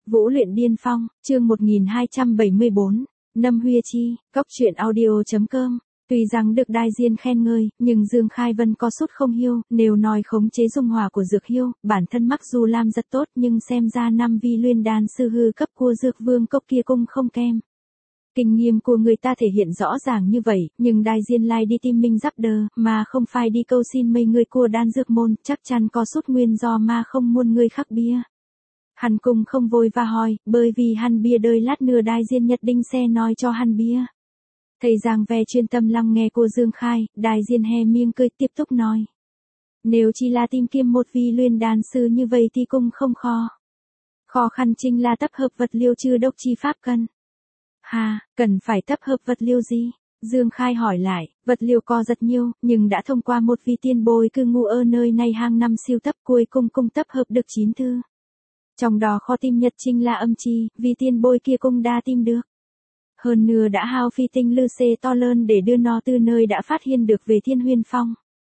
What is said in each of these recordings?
Vũ luyện điên phong, chương 1274, Nâm Huya Chi, Cốc truyện audio.com. Tuy rằng được đại diện khen ngợi, nhưng Dương Khai Vân có sút không hiêu, nếu nói khống chế dung hỏa của dược hiêu, bản thân mặc dù làm rất tốt nhưng xem ra năm vi luyện đan sư hư cấp của dược vương cốc kia cũng không kém. Kinh nghiệm của người ta thể hiện rõ ràng như vậy, nhưng đại diện lại đi tìm mình giáp đờ, mà không phải đi cầu xin mấy người của đan dược môn, chắc chắn có sút nguyên do mà không muốn người khác bia. Hắn cùng không vội và hỏi, bởi vì hắn bia đời lát nữa đại diện nhất định sẽ nói cho hắn bia. Thầy giang vẻ chuyên tâm lắng nghe cô Dương Khai, đại diện hé miệng cười tiếp tục nói. Nếu chỉ là tìm kiếm một vị luyện đan sư như vậy thì cũng không khó. Khó khăn chính là tập hợp vật liệu trừ độc chi pháp cần. Hà, cần phải tập hợp vật liệu gì? Dương Khai hỏi lại, vật liệu có rất nhiều, nhưng đã thông qua một vị tiền bối cư ngụ ở nơi này hàng năm siêu tập cuối cùng tập hợp được 9 thư. Trong đó khó tìm nhất chính là âm chi, vì tiền bối kia cũng đã tìm được. Hơn nữa đã hao phi tinh lư xê to lớn để đưa nó từ nơi đã phát hiện được về Thiên Huyền Phong.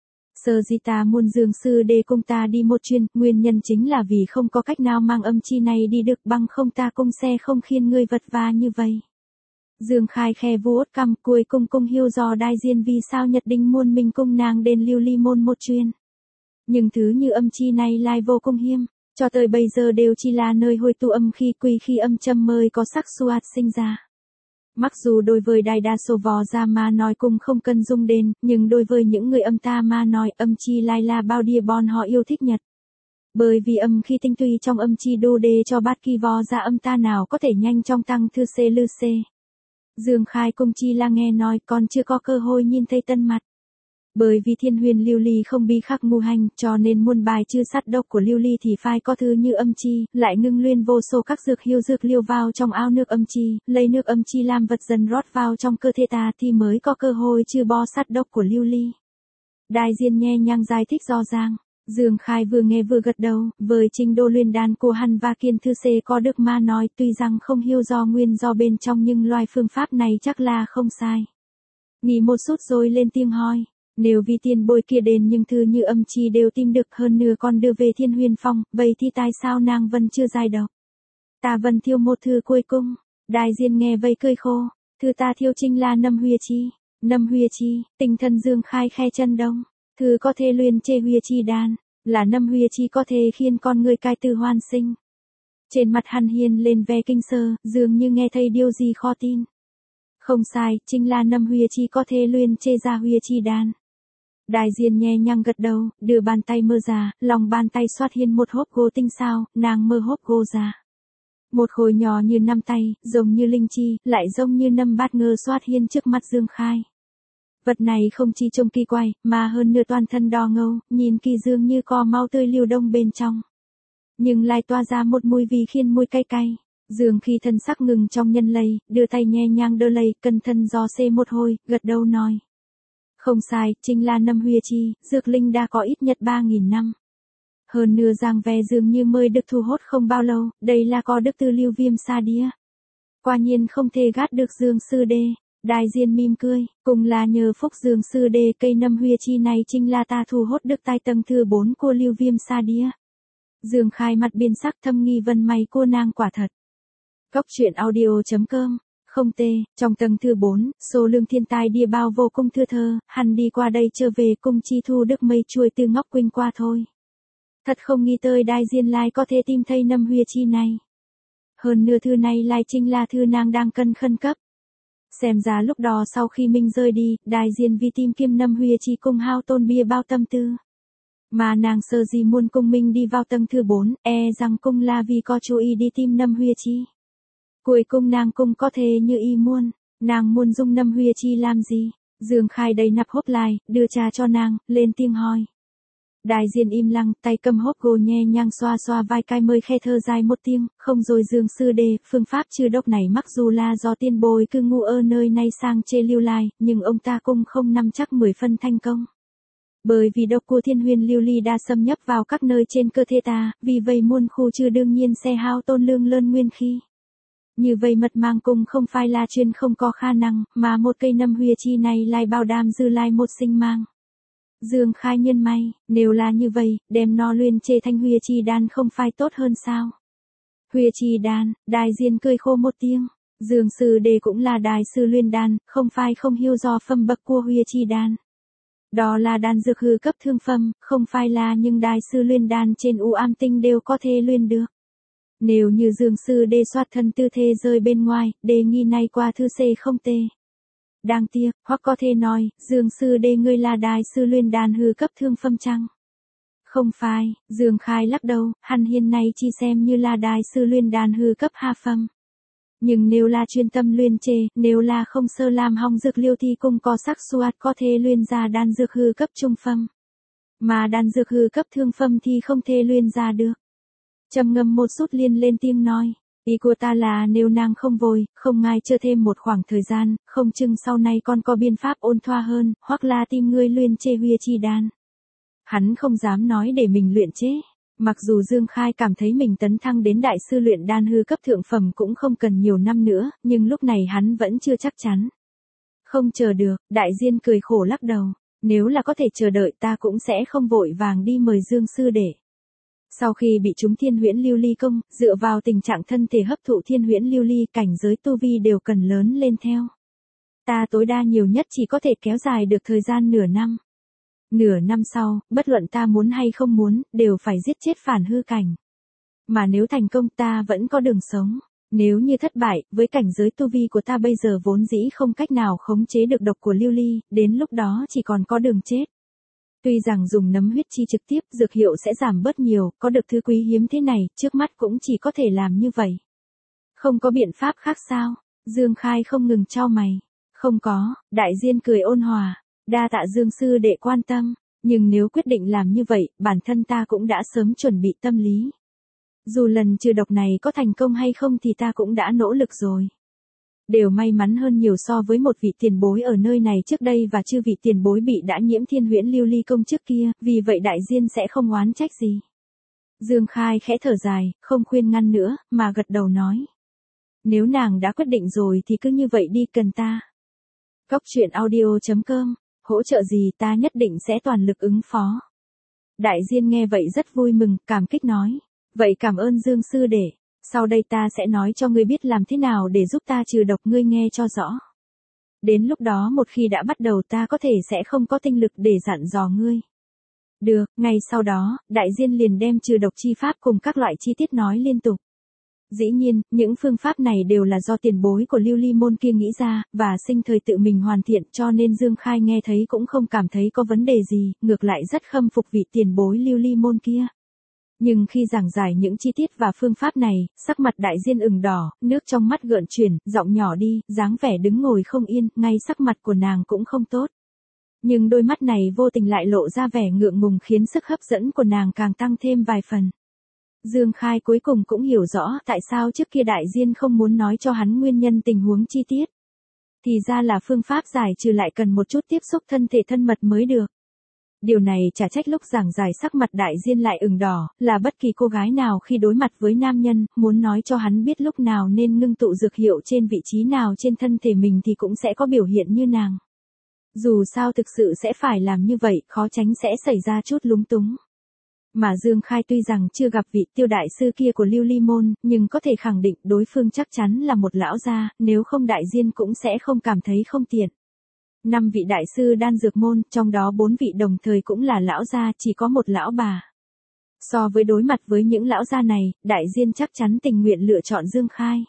Sở dĩ ta muốn Dương sư để cùng ta đi một chuyến, nguyên nhân chính là vì không có cách nào mang âm chi này đi được bằng không ta cũng sẽ không khiến người vật vã như vậy. Dương Khai khe vuốt cằm cuối cùng hiểu rõ đại diện vì sao nhất định muốn mình cùng nàng đến Lưu Ly môn một chuyến. Nhưng thứ như âm chi này lại vô cùng hiếm, cho tới bây giờ đều chỉ là nơi hồi tụ âm khí quỷ khi âm châm mới có sắc suat sinh ra. Mặc dù đối với đại đa số võ gia mà nói cũng không cần dùng đến, nhưng đối với những người âm ta mà nói âm chi lại là bao địa bọn họ yêu thích nhất. Bởi vì âm khí tinh túy trong âm chi đô đề cho bát kỳ võ gia âm ta nào có thể nhanh trong tăng thư xê lư xê. Dương Khai cùng chi là nghe nói còn chưa có cơ hội nhìn thấy tân mặt. Bởi vì Thiên Huyền Lưu Ly không bị khắc ngũ hành, cho nên muôn bài trừ sát độc của Lưu Ly thì phải có thứ như âm chi, lại ngưng luyện vô số các dược hiệu dược liều vào trong ao nước âm chi, lấy nước âm chi làm vật dần rót vào trong cơ thể ta thì mới có cơ hội trừ bỏ sát độc của Lưu Ly. Đại diện nhẹ nhàng giải thích rõ ràng. Dương Khai vừa nghe vừa gật đầu, với trình độ luyện đan của hắn và kiên thư xê có được mà nói tuy rằng không hiểu do nguyên do bên trong nhưng loại phương pháp này chắc là không sai. Nghỉ một chút rồi lên tiếng hỏi. Nếu vì tiền bối kia đến nhưng thư như âm chi đều tìm được hơn nữa còn đưa về Thiên Huyền Phong, vậy thì tại sao nàng vẫn chưa giải độc? Ta vẫn thiếu một thư cuối cùng. Đại diện nghe vậy cười khô. Thư ta thiếu chính là Nâm Huya Chi. Nâm Huya Chi, tinh thần Dương Khai khe chân đông. Thư có thể luyện chế Huya Chi đan, là Nâm Huya Chi có thể khiến con người cai từ hoàn sinh. Trên mặt hắn hiền lên vẻ kinh sợ, dường như nghe thấy điều gì khó tin. Không sai, chính là Nâm Huya Chi có thể luyện chế ra Huya Chi đan. Đại diện nhẹ nhàng gật đầu, đưa bàn tay mơ ra, lòng bàn tay xoát hiện một hộp gỗ tinh xảo, nàng mơ hộp gỗ ra. Một khối nhỏ như nắm tay, giống như linh chi, lại giống như nâm bát ngơ xoát hiện trước mắt Dương Khai. Vật này không chỉ trông kỳ quái, mà hơn nửa toàn thân đỏ ngầu, nhìn kỳ dường như có máu tươi lưu đông bên trong. Nhưng lại toa ra một mùi vị khiến mùi cay cay. Dương khi thân sắc ngừng trong nhân lây, đưa tay nhẹ nhàng đỡ lấy, cẩn thận dò xê một hồi, gật đầu nói. Không sai, chính là Nâm Huya Chi, dược linh đã có ít nhất 3.000 năm. Hơn nửa giang vẻ dường như mới được thu hốt không bao lâu, đây là có đức từ Lưu Viêm Sa Đĩa. Quả nhiên không thể gạt được Dương sư đê. Đại diện mỉm cười, cùng là nhờ phúc Dương sư đê cây Nâm Huya Chi này chính là ta thu hốt được tại tầng thứ 4 của Lưu Viêm Sa Đĩa. Dương Khai mặt biên sắc thâm nghi vân may cô nàng quả thật. Cốc truyện audio.com. Không tê, trong tầng thứ 4, số lượng thiên tài địa bao vô cùng thưa thơ, hắn đi qua đây trở về cùng chi thu được mây chuối từ Ngọc Quỳnh qua thôi. Thật không nghĩ tới đại diện lại có thể tìm thấy Nâm Huya Chi này. Hơn nửa thư này lại chính là thư nàng đang cần khẩn cấp. Xem ra lúc đó sau khi mình rời đi, đại diện vì tìm kiếm Nâm Huya Chi cùng hao tôn bia bao tâm tư. Mà nàng sợ gì muốn cùng mình đi vào tầng thứ 4, rằng cung là vì có chú ý đi tìm Nâm Huya Chi. Cuối cùng nàng cũng có thể như ý muốn, nàng muốn dùng Nâm Huya Chi làm gì? Dương Khai đầy nắp hộp lại, đưa trà cho nàng, lên tiếng hỏi. Đại diện im lặng, tay cầm hộp gỗ nhẹ nhàng xoa xoa vai cai mới khe thơ dài một tiếng, không rồi Dương sư đề, phương pháp trừ độc này mặc dù là do tiền bối cư ngụ ở nơi này sang chê lưu lại, nhưng ông ta cũng không nắm chắc 10 phần thành công. Bởi vì độc của Thiên Huyền Lưu Ly đã xâm nhập vào các nơi trên cơ thể ta, vì vậy muôn khu trừ đương nhiên sẽ hao tôn lượng lớn nguyên khí. Như vậy mật mang cung không phải là chuyện không có khả năng, mà một cây Nâm Huya Chi này lại bảo đảm giữ lại một sinh mạng. Dương Khai nhân may, nếu là như vậy, đem nó luyện chế thành Huya Chi đan không phải tốt hơn sao? Huya chi đan, Đại Diên cười khô một tiếng. Dương sư đệ cũng là đại sư luyện đan, không phải không hiểu do phẩm bậc của Huya chi đan. Đó là đan dược hư cấp thương phẩm, không phải là nhưng đại sư luyện đan trên U Am Tinh đều có thể luyện được. Nếu như Dương sư đệ soát thân tư thế rơi bên ngoài, đề nghị này qua thư C không tê. Đáng tiếc, hoặc có thể nói, Dương sư đệ ngươi là đại sư luyện đan hư cấp thương phẩm chăng? Không phải, Dương Khai lắc đầu, hắn hiện nay chỉ xem như là đại sư luyện đan hư cấp hạ phẩm. Nhưng nếu là chuyên tâm luyện chế, nếu là không sơ làm hỏng dược liêu thì cũng có xác suất có thể luyện ra đan dược hư cấp trung phẩm. Mà đan dược hư cấp thương phẩm thì không thể luyện ra được. Trầm ngâm một chút liền lên tiếng nói, ý của ta là nếu nàng không vội, không ngại chờ thêm một khoảng thời gian, không chừng sau này còn có biện pháp ôn thoa hơn, hoặc là tìm người luyện chế Huya chi đan. Hắn không dám nói để mình luyện chế. Mặc dù Dương Khai cảm thấy mình tấn thăng đến đại sư luyện đan hư cấp thượng phẩm cũng không cần nhiều năm nữa, nhưng lúc này hắn vẫn chưa chắc chắn. Không chờ được, Đại Diên cười khổ lắc đầu. Nếu là có thể chờ đợi ta cũng sẽ không vội vàng đi mời Dương sư đệ. Sau khi bị trúng thiên huyễn lưu ly công, dựa vào tình trạng thân thể hấp thụ thiên huyễn lưu ly, cảnh giới tu vi đều cần lớn lên theo. Ta tối đa nhiều nhất chỉ có thể kéo dài được thời gian nửa năm. Nửa năm sau, bất luận ta muốn hay không muốn, đều phải giết chết phản hư cảnh. Mà nếu thành công ta vẫn có đường sống. Nếu như thất bại, với cảnh giới tu vi của ta bây giờ vốn dĩ không cách nào khống chế được độc của lưu ly, đến lúc đó chỉ còn có đường chết. Tuy rằng dùng nấm huyết chi trực tiếp dược hiệu sẽ giảm bớt nhiều, có được thứ quý hiếm thế này, trước mắt cũng chỉ có thể làm như vậy. Không có biện pháp khác sao? Dương Khai không ngừng chau mày. Không có, Đại Diên cười ôn hòa. Đa tạ Dương sư đệ quan tâm, nhưng nếu quyết định làm như vậy, bản thân ta cũng đã sớm chuẩn bị tâm lý. Dù lần trừ độc này có thành công hay không thì ta cũng đã nỗ lực rồi. Đều may mắn hơn nhiều so với một vị tiền bối ở nơi này trước đây và chư vị tiền bối bị đã nhiễm thiên huyễn lưu ly công trước kia, vì vậy Đại Diên sẽ không oán trách gì. Dương Khai khẽ thở dài, không khuyên ngăn nữa, mà gật đầu nói. Nếu nàng đã quyết định rồi thì cứ như vậy đi cần ta. Cóc truyện audio.com, hỗ trợ gì ta nhất định sẽ toàn lực ứng phó. Đại Diên nghe vậy rất vui mừng, cảm kích nói. Vậy cảm ơn Dương sư đệ, sau đây ta sẽ nói cho ngươi biết làm thế nào để giúp ta trừ độc, ngươi nghe cho rõ. Đến lúc đó một khi đã bắt đầu ta có thể sẽ không có tinh lực để dặn dò ngươi. Được, ngay sau đó, Đại Diên liền đem trừ độc chi pháp cùng các loại chi tiết nói liên tục. Dĩ nhiên, những phương pháp này đều là do tiền bối của lưu ly môn kia nghĩ ra, và sinh thời tự mình hoàn thiện, cho nên Dương Khai nghe thấy cũng không cảm thấy có vấn đề gì, ngược lại rất khâm phục vị tiền bối lưu ly môn kia. Nhưng khi giảng giải những chi tiết và phương pháp này, sắc mặt Đại Diên ửng đỏ, nước trong mắt gợn chuyển, giọng nhỏ đi, dáng vẻ đứng ngồi không yên, ngay sắc mặt của nàng cũng không tốt. Nhưng đôi mắt này vô tình lại lộ ra vẻ ngượng ngùng khiến sức hấp dẫn của nàng càng tăng thêm vài phần. Dương Khai cuối cùng cũng hiểu rõ tại sao trước kia Đại Diên không muốn nói cho hắn nguyên nhân tình huống chi tiết. Thì ra là phương pháp giải trừ lại cần một chút tiếp xúc thân thể thân mật mới được. Điều này chả trách lúc giảng giải sắc mặt Đại Diên lại ửng đỏ, là bất kỳ cô gái nào khi đối mặt với nam nhân, muốn nói cho hắn biết lúc nào nên ngưng tụ dược hiệu trên vị trí nào trên thân thể mình thì cũng sẽ có biểu hiện như nàng. Dù sao thực sự sẽ phải làm như vậy, khó tránh sẽ xảy ra chút lúng túng. Mà Dương Khai tuy rằng chưa gặp vị tiêu đại sư kia của lưu ly môn, nhưng có thể khẳng định đối phương chắc chắn là một lão gia, nếu không Đại Diên cũng sẽ không cảm thấy không tiện. 5 vị đại sư đan dược môn, trong đó 4 vị đồng thời cũng là lão gia, chỉ có một lão bà. So với đối mặt với những lão gia này, Đại Diên chắc chắn tình nguyện lựa chọn Dương Khai.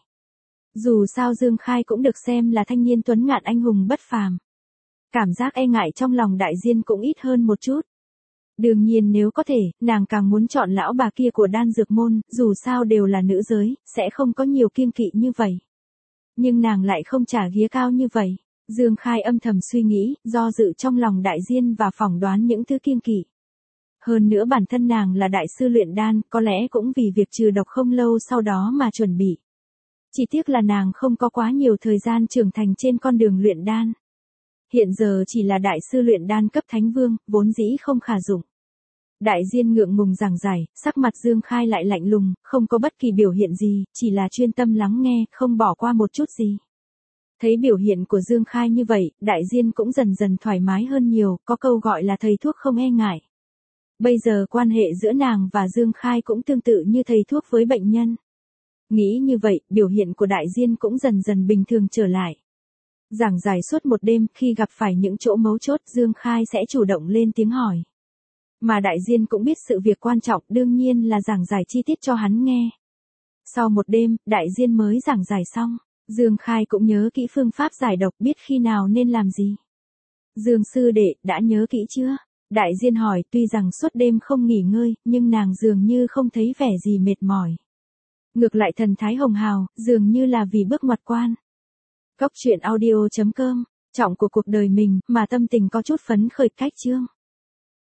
Dù sao Dương Khai cũng được xem là thanh niên tuấn ngạn anh hùng bất phàm. Cảm giác e ngại trong lòng Đại Diên cũng ít hơn một chút. Đương nhiên nếu có thể, nàng càng muốn chọn lão bà kia của đan dược môn, dù sao đều là nữ giới, sẽ không có nhiều kiêng kỵ như vậy. Nhưng nàng lại không trả ghía cao như vậy. Dương Khai âm thầm suy nghĩ, do dự trong lòng Đại Diên và phỏng đoán những thứ kiêng kỵ. Hơn nữa bản thân nàng là đại sư luyện đan, có lẽ cũng vì việc trừ độc không lâu sau đó mà chuẩn bị. Chỉ tiếc là nàng không có quá nhiều thời gian trưởng thành trên con đường luyện đan. Hiện giờ chỉ là đại sư luyện đan cấp thánh vương, vốn dĩ không khả dụng. Đại Diên ngượng ngùng giảng giải, sắc mặt Dương Khai lại lạnh lùng, không có bất kỳ biểu hiện gì, chỉ là chuyên tâm lắng nghe, không bỏ qua một chút gì. Thấy biểu hiện của Dương Khai như vậy, Đại Diên cũng dần dần thoải mái hơn nhiều, có câu gọi là thầy thuốc không e ngại. Bây giờ quan hệ giữa nàng và Dương Khai cũng tương tự như thầy thuốc với bệnh nhân. Nghĩ như vậy, biểu hiện của đại diên cũng dần dần bình thường trở lại. Giảng giải suốt một đêm, khi gặp phải những chỗ mấu chốt, Dương Khai sẽ chủ động lên tiếng hỏi. Mà đại diên cũng biết sự việc quan trọng, đương nhiên là giảng giải chi tiết cho hắn nghe. Sau một đêm, đại diên mới giảng giải xong. Dương Khai cũng nhớ kỹ phương pháp giải độc, biết khi nào nên làm gì. Dương sư đệ, đã nhớ kỹ chưa? Đại diên hỏi, tuy rằng suốt đêm không nghỉ ngơi, nhưng nàng dường như không thấy vẻ gì mệt mỏi. Ngược lại thần thái hồng hào, dường như là vì bước ngoặt quan. Cóc truyện audio.com, trọng của cuộc đời mình, mà tâm tình có chút phấn khởi cách chương.